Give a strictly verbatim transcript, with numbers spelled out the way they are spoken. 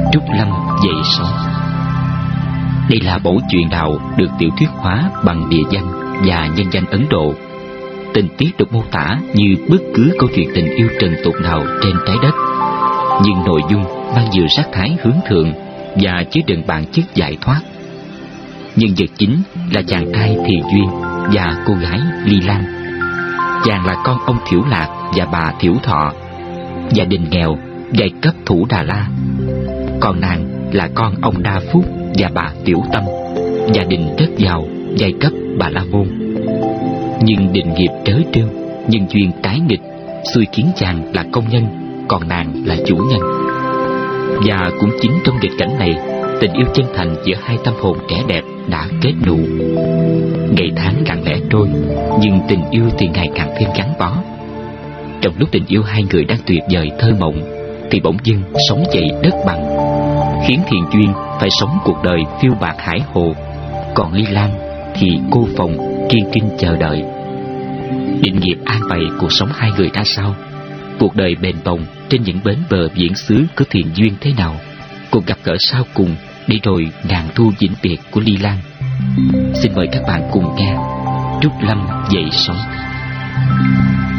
Trúc Lâm dậy sóng. Đây là bộ truyện đạo được tiểu thuyết hóa bằng địa danh và nhân danh Ấn Độ. Tình tiết được mô tả như bất cứ câu chuyện tình yêu trần tục nào trên trái đất, nhưng nội dung mang nhiều sắc thái hướng thượng và chứa đựng bản chất giải thoát. Nhân vật chính là chàng trai Thiền Duyên và cô gái Ly Lan. Chàng là con ông Thiểu Lạc và bà Thiểu Thọ, gia đình nghèo, giai cấp Thủ Đà La. Còn nàng là con ông Đa Phúc và bà Tiểu Tâm, gia đình rất giàu, giai cấp Bà La Môn. Nhưng định nghiệp trớ trêu, nhân duyên trái nghịch, xui khiến chàng là công nhân, còn nàng là chủ nhân. Và cũng chính trong nghịch cảnh này, tình yêu chân thành giữa hai tâm hồn trẻ đẹp đã kết nụ. Ngày tháng lặng lẽ trôi, nhưng tình yêu thì ngày càng thêm gắn bó. Trong lúc tình yêu hai người đang tuyệt vời thơ mộng, thì bỗng dưng sóng dậy đất bằng, khiến Thiền Duyên phải sống cuộc đời phiêu bạt hải hồ, còn Ly Lan thì cô phòng kiên kinh chờ đợi. Định nghiệp an bày cuộc sống hai người ra sao? Cuộc đời bền bồng trên những bến bờ viễn xứ của Thiền Duyên thế nào? Cuộc gặp gỡ sau cùng để rồi ngàn thu vĩnh biệt của Ly Lan. Xin mời các bạn cùng nghe Trúc Lâm dậy sóng.